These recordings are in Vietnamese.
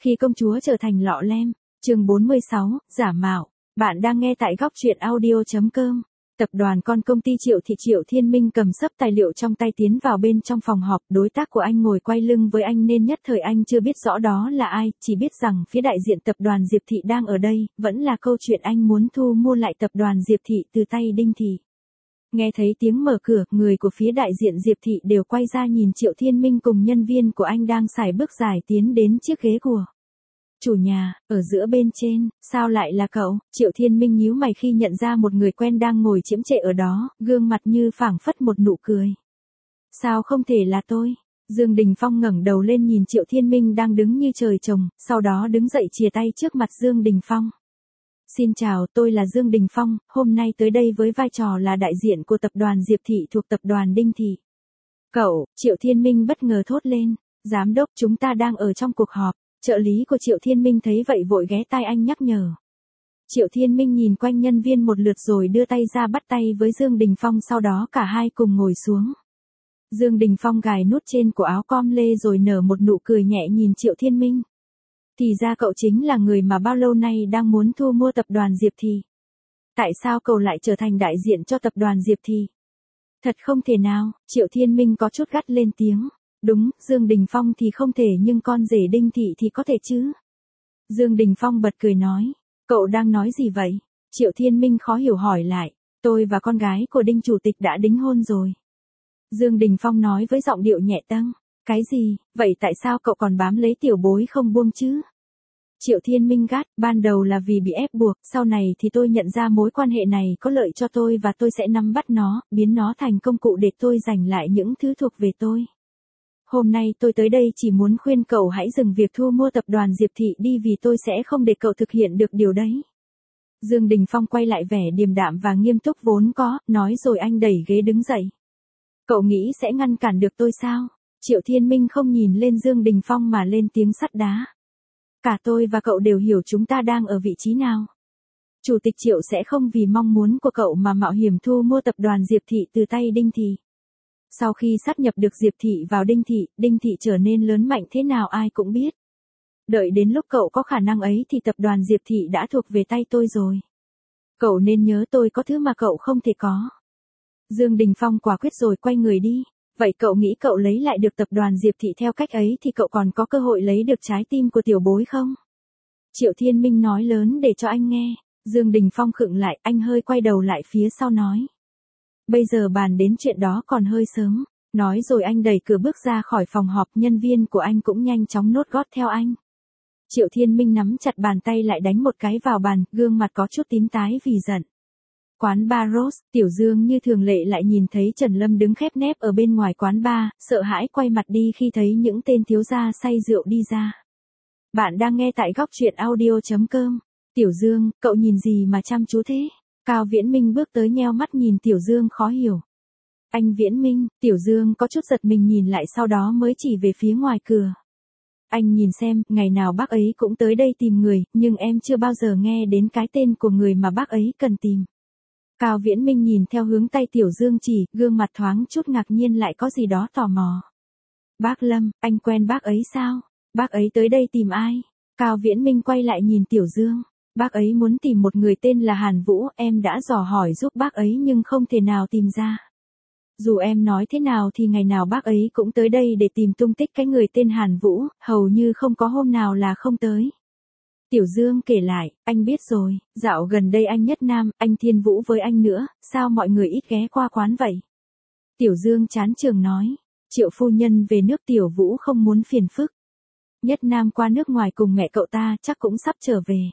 Khi công chúa trở thành lọ lem, chương 46, giả mạo. Bạn đang nghe tại góc truyện audio.com. Tập đoàn con công ty Triệu Thiên Minh cầm xấp tài liệu trong tay tiến vào bên trong phòng họp, đối tác của anh ngồi quay lưng với anh nên nhất thời anh chưa biết rõ đó là ai, chỉ biết rằng phía đại diện tập đoàn Diệp Thị đang ở đây, vẫn là câu chuyện anh muốn thu mua lại tập đoàn Diệp Thị từ tay Đinh Thị. Nghe thấy tiếng mở cửa, người của phía đại diện Diệp Thị đều quay ra nhìn Triệu Thiên Minh cùng nhân viên của anh đang xài bước dài tiến đến chiếc ghế của chủ nhà, ở giữa bên trên, sao lại là cậu? Triệu Thiên Minh nhíu mày khi nhận ra một người quen đang ngồi chiếm trệ ở đó, gương mặt như phảng phất một nụ cười. Sao không thể là tôi? Dương Đình Phong ngẩng đầu lên nhìn Triệu Thiên Minh đang đứng như trời trồng, sau đó đứng dậy chìa tay trước mặt Dương Đình Phong. Xin chào, tôi là Dương Đình Phong, hôm nay tới đây với vai trò là đại diện của tập đoàn Diệp Thị thuộc tập đoàn Đinh Thị. Cậu, Triệu Thiên Minh bất ngờ thốt lên, giám đốc chúng ta đang ở trong cuộc họp. Trợ lý của Triệu Thiên Minh thấy vậy vội ghé tai anh nhắc nhở. Triệu Thiên Minh nhìn quanh nhân viên một lượt rồi đưa tay ra bắt tay với Dương Đình Phong, sau đó cả hai cùng ngồi xuống. Dương Đình Phong gài nút trên của áo com lê rồi nở một nụ cười nhẹ nhìn Triệu Thiên Minh. Thì ra cậu chính là người mà bao lâu nay đang muốn thu mua tập đoàn Diệp Thị. Tại sao cậu lại trở thành đại diện cho tập đoàn Diệp Thị? Thật không thể nào, Triệu Thiên Minh có chút gắt lên tiếng. Đúng, Dương Đình Phong thì không thể nhưng con rể Đinh Thị thì có thể chứ. Dương Đình Phong bật cười nói, cậu đang nói gì vậy? Triệu Thiên Minh khó hiểu hỏi lại, tôi và con gái của Đinh Chủ tịch đã đính hôn rồi. Dương Đình Phong nói với giọng điệu nhẹ tâng, cái gì, vậy tại sao cậu còn bám lấy tiểu bối không buông chứ? Triệu Thiên Minh gắt, ban đầu là vì bị ép buộc, sau này thì tôi nhận ra mối quan hệ này có lợi cho tôi và tôi sẽ nắm bắt nó, biến nó thành công cụ để tôi giành lại những thứ thuộc về tôi. Hôm nay tôi tới đây chỉ muốn khuyên cậu hãy dừng việc thu mua tập đoàn Diệp Thị đi vì tôi sẽ không để cậu thực hiện được điều đấy. Dương Đình Phong quay lại vẻ điềm đạm và nghiêm túc vốn có, nói rồi anh đẩy ghế đứng dậy. Cậu nghĩ sẽ ngăn cản được tôi sao? Triệu Thiên Minh không nhìn lên Dương Đình Phong mà lên tiếng sắt đá. Cả tôi và cậu đều hiểu chúng ta đang ở vị trí nào. Chủ tịch Triệu sẽ không vì mong muốn của cậu mà mạo hiểm thu mua tập đoàn Diệp Thị từ tay Đinh Thị. Sau khi sát nhập được Diệp Thị vào Đinh Thị trở nên lớn mạnh thế nào ai cũng biết. Đợi đến lúc cậu có khả năng ấy thì tập đoàn Diệp Thị đã thuộc về tay tôi rồi. Cậu nên nhớ tôi có thứ mà cậu không thể có. Dương Đình Phong quả quyết rồi quay người đi. Vậy cậu nghĩ cậu lấy lại được tập đoàn Diệp Thị theo cách ấy thì cậu còn có cơ hội lấy được trái tim của tiểu bối không? Triệu Thiên Minh nói lớn để cho anh nghe. Dương Đình Phong khựng lại, anh hơi quay đầu lại phía sau nói. Bây giờ bàn đến chuyện đó còn hơi sớm. Nói rồi anh đẩy cửa bước ra khỏi phòng họp, nhân viên của anh cũng nhanh chóng nốt gót theo anh. Triệu Thiên Minh nắm chặt bàn tay lại đánh một cái vào bàn, gương mặt có chút tím tái vì giận. Quán bar Rose, Tiểu Dương như thường lệ lại nhìn thấy Trần Lâm đứng khép nép ở bên ngoài quán bar, sợ hãi quay mặt đi khi thấy những tên thiếu gia say rượu đi ra. Bạn đang nghe tại góc truyện audio.com. Tiểu Dương, cậu nhìn gì mà chăm chú thế? Cao Viễn Minh bước tới nheo mắt nhìn Tiểu Dương khó hiểu. Anh Viễn Minh, Tiểu Dương có chút giật mình nhìn lại sau đó mới chỉ về phía ngoài cửa. Anh nhìn xem, ngày nào bác ấy cũng tới đây tìm người, nhưng em chưa bao giờ nghe đến cái tên của người mà bác ấy cần tìm. Cao Viễn Minh nhìn theo hướng tay Tiểu Dương chỉ, gương mặt thoáng chút ngạc nhiên lại có gì đó tò mò. Bác Lâm, anh quen bác ấy sao? Bác ấy tới đây tìm ai? Cao Viễn Minh quay lại nhìn Tiểu Dương. Bác ấy muốn tìm một người tên là Hàn Vũ, em đã dò hỏi giúp bác ấy nhưng không thể nào tìm ra. Dù em nói thế nào thì ngày nào bác ấy cũng tới đây để tìm tung tích cái người tên Hàn Vũ, hầu như không có hôm nào là không tới. Tiểu Dương kể lại, anh biết rồi, dạo gần đây anh Nhất Nam, anh Thiên Vũ với anh nữa, sao mọi người ít ghé qua quán vậy? Tiểu Dương chán chường nói, Triệu phu nhân về nước Tiểu Vũ không muốn phiền phức. Nhất Nam qua nước ngoài cùng mẹ cậu ta chắc cũng sắp trở về.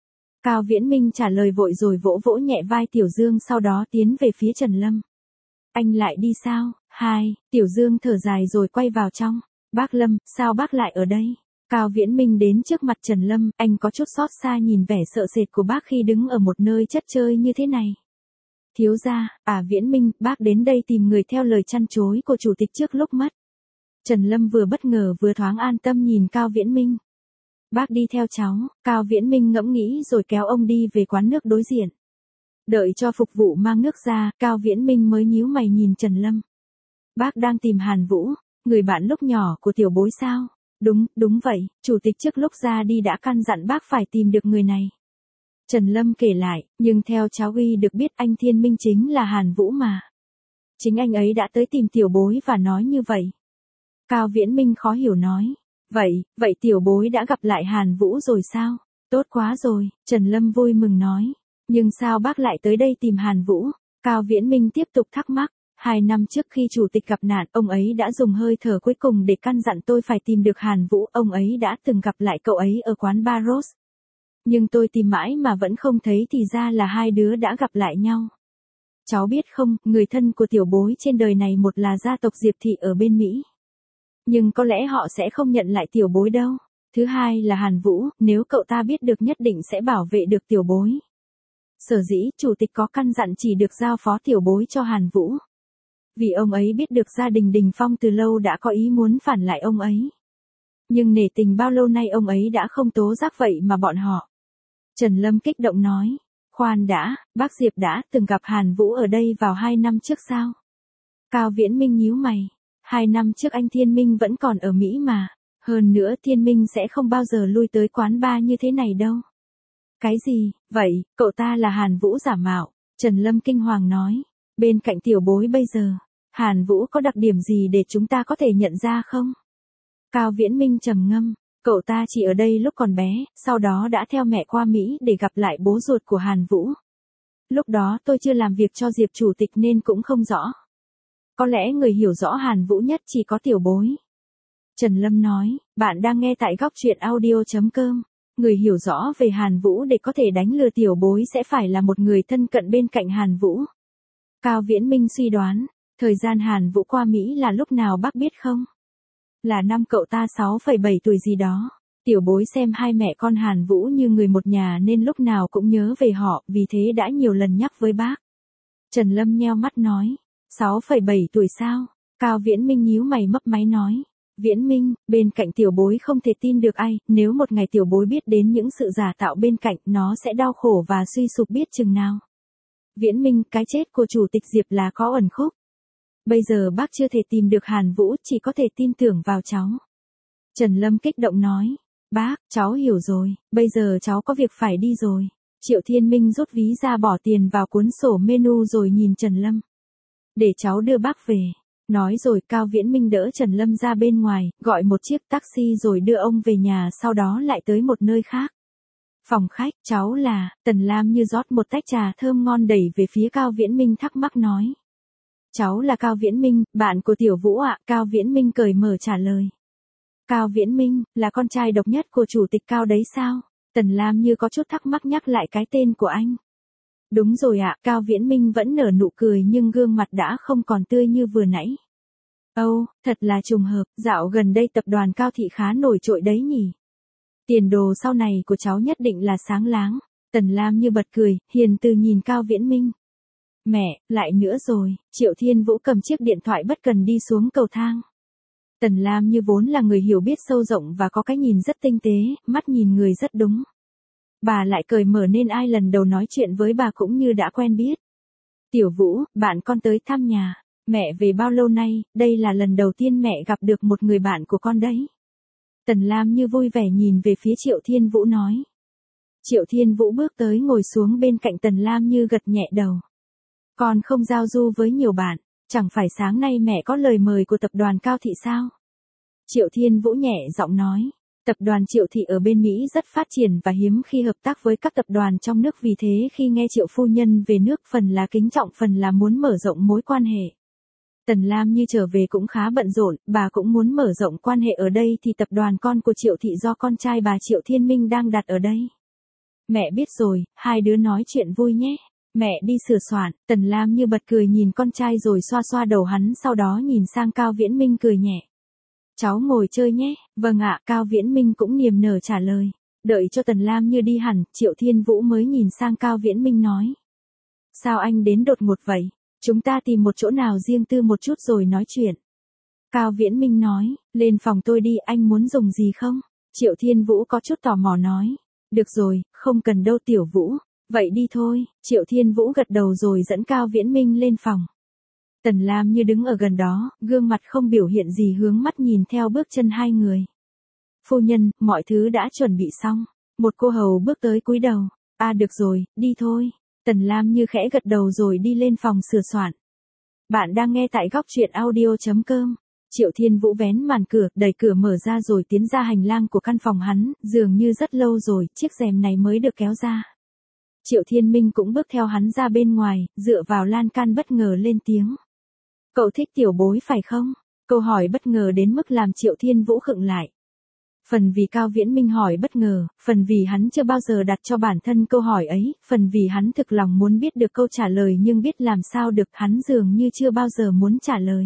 Cao Viễn Minh trả lời vội rồi vỗ vỗ nhẹ vai Tiểu Dương sau đó tiến về phía Trần Lâm. Anh lại đi sao? Tiểu Dương thở dài rồi quay vào trong. Bác Lâm, sao bác lại ở đây? Cao Viễn Minh đến trước mặt Trần Lâm, anh có chút xót xa nhìn vẻ sợ sệt của bác khi đứng ở một nơi chất chơi như thế này. Thiếu gia, Viễn Minh, bác đến đây tìm người theo lời chăn chối của chủ tịch trước lúc mất. Trần Lâm vừa bất ngờ vừa thoáng an tâm nhìn Cao Viễn Minh. Bác đi theo cháu, Cao Viễn Minh ngẫm nghĩ rồi kéo ông đi về quán nước đối diện. Đợi cho phục vụ mang nước ra, Cao Viễn Minh mới nhíu mày nhìn Trần Lâm. Bác đang tìm Hàn Vũ, người bạn lúc nhỏ của tiểu bối sao? Đúng vậy, chủ tịch trước lúc ra đi đã căn dặn bác phải tìm được người này. Trần Lâm kể lại, nhưng theo cháu Uy được biết anh Thiên Minh chính là Hàn Vũ mà. Chính anh ấy đã tới tìm tiểu bối và nói như vậy. Cao Viễn Minh khó hiểu nói. Vậy tiểu bối đã gặp lại Hàn Vũ rồi sao? Tốt quá rồi, Trần Lâm vui mừng nói. Nhưng sao bác lại tới đây tìm Hàn Vũ? Cao Viễn Minh tiếp tục thắc mắc. 2 năm trước khi chủ tịch gặp nạn, ông ấy đã dùng hơi thở cuối cùng để căn dặn tôi phải tìm được Hàn Vũ. Ông ấy đã từng gặp lại cậu ấy ở quán bar Rose. Nhưng tôi tìm mãi mà vẫn không thấy thì ra là hai đứa đã gặp lại nhau. Cháu biết không, người thân của tiểu bối trên đời này một là gia tộc Diệp Thị ở bên Mỹ. Nhưng có lẽ họ sẽ không nhận lại tiểu bối đâu. Thứ hai là Hàn Vũ, nếu cậu ta biết được nhất định sẽ bảo vệ được tiểu bối. Sở dĩ, chủ tịch có căn dặn chỉ được giao phó tiểu bối cho Hàn Vũ. Vì ông ấy biết được gia đình Đình Phong từ lâu đã có ý muốn phản lại ông ấy. Nhưng nể tình bao lâu nay ông ấy đã không tố giác vậy mà bọn họ. Trần Lâm kích động nói. Khoan đã, bác Diệp đã từng gặp Hàn Vũ ở đây vào 2 năm trước sao? Cao Viễn Minh nhíu mày. 2 năm trước anh Thiên Minh vẫn còn ở Mỹ mà. Hơn nữa Thiên Minh sẽ không bao giờ lui tới quán bar như thế này đâu. Cái gì, vậy, cậu ta là Hàn Vũ giả mạo. Trần Lâm kinh hoàng nói. Bên cạnh tiểu bối bây giờ, Hàn Vũ có đặc điểm gì để chúng ta có thể nhận ra không? Cao Viễn Minh trầm ngâm. Cậu ta chỉ ở đây lúc còn bé, sau đó đã theo mẹ qua Mỹ để gặp lại bố ruột của Hàn Vũ. Lúc đó tôi chưa làm việc cho Diệp chủ tịch nên cũng không rõ. Có lẽ người hiểu rõ Hàn Vũ nhất chỉ có tiểu bối. Trần Lâm nói, bạn đang nghe tại góc truyện audio.com. Người hiểu rõ về Hàn Vũ để có thể đánh lừa tiểu bối sẽ phải là một người thân cận bên cạnh Hàn Vũ. Cao Viễn Minh suy đoán, thời gian Hàn Vũ qua Mỹ là lúc nào bác biết không? Là năm cậu ta 6,7 tuổi gì đó. Tiểu bối xem hai mẹ con Hàn Vũ như người một nhà nên lúc nào cũng nhớ về họ, vì thế đã nhiều lần nhắc với bác. Trần Lâm nheo mắt nói, 6,7 tuổi sao? Cao Viễn Minh nhíu mày mấp máy nói. Viễn Minh, bên cạnh tiểu bối không thể tin được ai, nếu một ngày tiểu bối biết đến những sự giả tạo bên cạnh, nó sẽ đau khổ và suy sụp biết chừng nào. Viễn Minh, cái chết của chủ tịch Diệp là có ẩn khúc. Bây giờ bác chưa thể tìm được Hàn Vũ, chỉ có thể tin tưởng vào cháu. Trần Lâm kích động nói. Bác, cháu hiểu rồi, bây giờ cháu có việc phải đi rồi. Triệu Thiên Minh rút ví ra bỏ tiền vào cuốn sổ menu rồi nhìn Trần Lâm. Để cháu đưa bác về. Nói rồi Cao Viễn Minh đỡ Trần Lâm ra bên ngoài, gọi một chiếc taxi rồi đưa ông về nhà, sau đó lại tới một nơi khác. Phòng khách, cháu là, Tần Lam như rót một tách trà thơm ngon đẩy về phía Cao Viễn Minh thắc mắc nói. Cháu là Cao Viễn Minh, bạn của Tiểu Vũ ạ, Cao Viễn Minh cởi mở trả lời. Cao Viễn Minh, là con trai độc nhất của chủ tịch Cao đấy sao? Tần Lam như có chút thắc mắc nhắc lại cái tên của anh. Đúng rồi ạ, Cao Viễn Minh vẫn nở nụ cười nhưng gương mặt đã không còn tươi như vừa nãy. Âu, thật là trùng hợp, dạo gần đây tập đoàn Cao Thị khá nổi trội đấy nhỉ. Tiền đồ sau này của cháu nhất định là sáng láng. Tần Lam như bật cười, hiền từ nhìn Cao Viễn Minh. Mẹ, lại nữa rồi, Triệu Thiên Vũ cầm chiếc điện thoại bất cần đi xuống cầu thang. Tần Lam như vốn là người hiểu biết sâu rộng và có cái nhìn rất tinh tế, mắt nhìn người rất đúng. Bà lại cởi mở nên ai lần đầu nói chuyện với bà cũng như đã quen biết. Tiểu Vũ, bạn con tới thăm nhà. Mẹ về bao lâu nay, đây là lần đầu tiên mẹ gặp được một người bạn của con đấy. Tần Lam như vui vẻ nhìn về phía Triệu Thiên Vũ nói. Triệu Thiên Vũ bước tới ngồi xuống bên cạnh Tần Lam như gật nhẹ đầu. Con không giao du với nhiều bạn, chẳng phải sáng nay mẹ có lời mời của tập đoàn Cao Thị sao? Triệu Thiên Vũ nhẹ giọng nói. Tập đoàn Triệu Thị ở bên Mỹ rất phát triển và hiếm khi hợp tác với các tập đoàn trong nước, vì thế khi nghe Triệu phu nhân về nước phần là kính trọng phần là muốn mở rộng mối quan hệ. Tần Lam như trở về cũng khá bận rộn, bà cũng muốn mở rộng quan hệ ở đây thì tập đoàn con của Triệu Thị do con trai bà Triệu Thiên Minh đang đặt ở đây. Mẹ biết rồi, hai đứa nói chuyện vui nhé. Mẹ đi sửa soạn, Tần Lam như bật cười nhìn con trai rồi xoa xoa đầu hắn, sau đó nhìn sang Cao Viễn Minh cười nhẹ. Cháu ngồi chơi nhé, vâng ạ, Cao Viễn Minh cũng niềm nở trả lời. Đợi cho Tần Lam như đi hẳn, Triệu Thiên Vũ mới nhìn sang Cao Viễn Minh nói. Sao anh đến đột ngột vậy? Chúng ta tìm một chỗ nào riêng tư một chút rồi nói chuyện. Cao Viễn Minh nói, lên phòng tôi đi, anh muốn dùng gì không? Triệu Thiên Vũ có chút tò mò nói. Được rồi, không cần đâu Tiểu Vũ. Vậy đi thôi, Triệu Thiên Vũ gật đầu rồi dẫn Cao Viễn Minh lên phòng. Tần Lam như đứng ở gần đó, gương mặt không biểu hiện gì, hướng mắt nhìn theo bước chân hai người. Phu nhân, mọi thứ đã chuẩn bị xong. Một cô hầu bước tới cúi đầu. À được rồi, đi thôi. Tần Lam Như khẽ gật đầu rồi đi lên phòng sửa soạn. Bạn đang nghe tại góc truyện audio.com. Triệu Thiên Vũ vén màn cửa, đẩy cửa mở ra rồi tiến ra hành lang của căn phòng hắn, dường như rất lâu rồi, chiếc rèm này mới được kéo ra. Triệu Thiên Minh cũng bước theo hắn ra bên ngoài, dựa vào lan can bất ngờ lên tiếng. Cậu thích tiểu bối phải không? Câu hỏi bất ngờ đến mức làm Triệu Thiên Vũ khựng lại. Phần vì Cao Viễn Minh hỏi bất ngờ, phần vì hắn chưa bao giờ đặt cho bản thân câu hỏi ấy, phần vì hắn thực lòng muốn biết được câu trả lời nhưng biết làm sao được, hắn dường như chưa bao giờ muốn trả lời.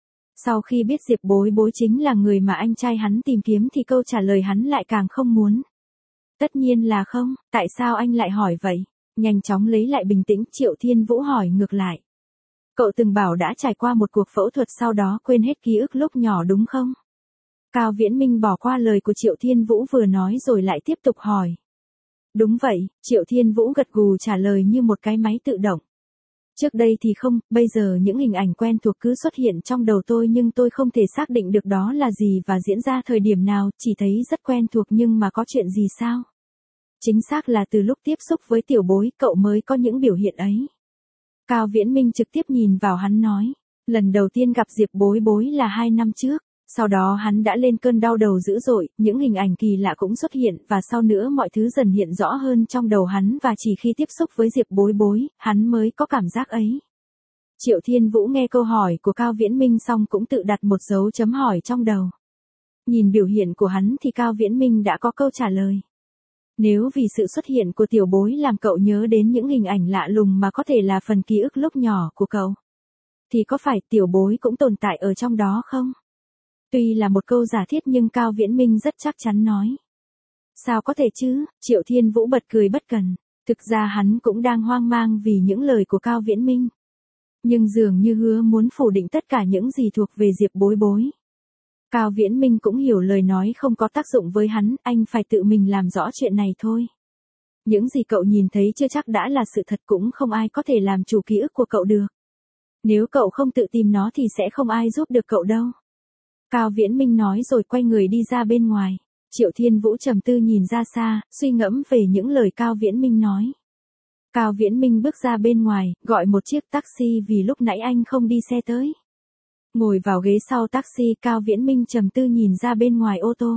Sau khi biết Diệp Bối Bối chính là người mà anh trai hắn tìm kiếm thì câu trả lời hắn lại càng không muốn. Tất nhiên là không, tại sao anh lại hỏi vậy? Nhanh chóng lấy lại bình tĩnh, Triệu Thiên Vũ hỏi ngược lại. Cậu từng bảo đã trải qua một cuộc phẫu thuật sau đó quên hết ký ức lúc nhỏ đúng không? Cao Viễn Minh bỏ qua lời của Triệu Thiên Vũ vừa nói rồi lại tiếp tục hỏi. Đúng vậy, Triệu Thiên Vũ gật gù trả lời như một cái máy tự động. Trước đây thì không, bây giờ những hình ảnh quen thuộc cứ xuất hiện trong đầu tôi nhưng tôi không thể xác định được đó là gì và diễn ra thời điểm nào, chỉ thấy rất quen thuộc nhưng mà có chuyện gì sao? Chính xác là từ lúc tiếp xúc với tiểu bối cậu mới có những biểu hiện ấy. Cao Viễn Minh trực tiếp nhìn vào hắn nói. Lần đầu tiên gặp Diệp Bối Bối là 2 năm trước. Sau đó hắn đã lên cơn đau đầu dữ dội, những hình ảnh kỳ lạ cũng xuất hiện và sau nữa mọi thứ dần hiện rõ hơn trong đầu hắn và chỉ khi tiếp xúc với Diệp Bối Bối, hắn mới có cảm giác ấy. Triệu Thiên Vũ nghe câu hỏi của Cao Viễn Minh xong cũng tự đặt một dấu chấm hỏi trong đầu. Nhìn biểu hiện của hắn thì Cao Viễn Minh đã có câu trả lời. Nếu vì sự xuất hiện của tiểu bối làm cậu nhớ đến những hình ảnh lạ lùng mà có thể là phần ký ức lúc nhỏ của cậu, thì có phải tiểu bối cũng tồn tại ở trong đó không? Tuy là một câu giả thiết nhưng Cao Viễn Minh rất chắc chắn nói. Sao có thể chứ, Triệu Thiên Vũ bật cười bất cần. Thực ra hắn cũng đang hoang mang vì những lời của Cao Viễn Minh. Nhưng dường như hứa muốn phủ định tất cả những gì thuộc về Diệp Bối Bối. Cao Viễn Minh cũng hiểu lời nói không có tác dụng với hắn, anh phải tự mình làm rõ chuyện này thôi. Những gì cậu nhìn thấy chưa chắc đã là sự thật, cũng không ai có thể làm chủ ký ức của cậu được. Nếu cậu không tự tìm nó thì sẽ không ai giúp được cậu đâu. Cao Viễn Minh nói rồi quay người đi ra bên ngoài. Triệu Thiên Vũ trầm tư nhìn ra xa, suy ngẫm về những lời Cao Viễn Minh nói. Cao Viễn Minh bước ra bên ngoài, gọi một chiếc taxi vì lúc nãy anh không đi xe tới. Ngồi vào ghế sau taxi, Cao Viễn Minh trầm tư nhìn ra bên ngoài ô tô.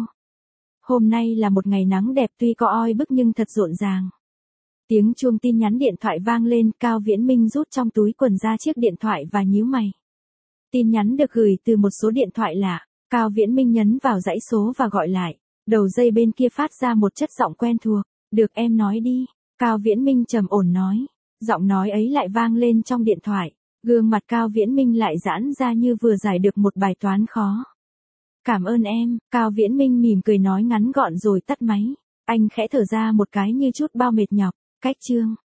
Hôm nay là một ngày nắng đẹp tuy có oi bức nhưng thật rộn ràng. Tiếng chuông tin nhắn điện thoại vang lên, Cao Viễn Minh rút trong túi quần ra chiếc điện thoại và nhíu mày. Tin nhắn được gửi từ một số điện thoại lạ, Cao Viễn Minh nhấn vào dãy số và gọi lại. Đầu dây bên kia phát ra một chất giọng quen thuộc. Được em nói đi, Cao Viễn Minh trầm ổn nói. Giọng nói ấy lại vang lên trong điện thoại. Gương mặt Cao Viễn Minh lại giãn ra như vừa giải được một bài toán khó. Cảm ơn em, Cao Viễn Minh mỉm cười nói ngắn gọn rồi tắt máy. Anh khẽ thở ra một cái như chút bao mệt nhọc. Cách chương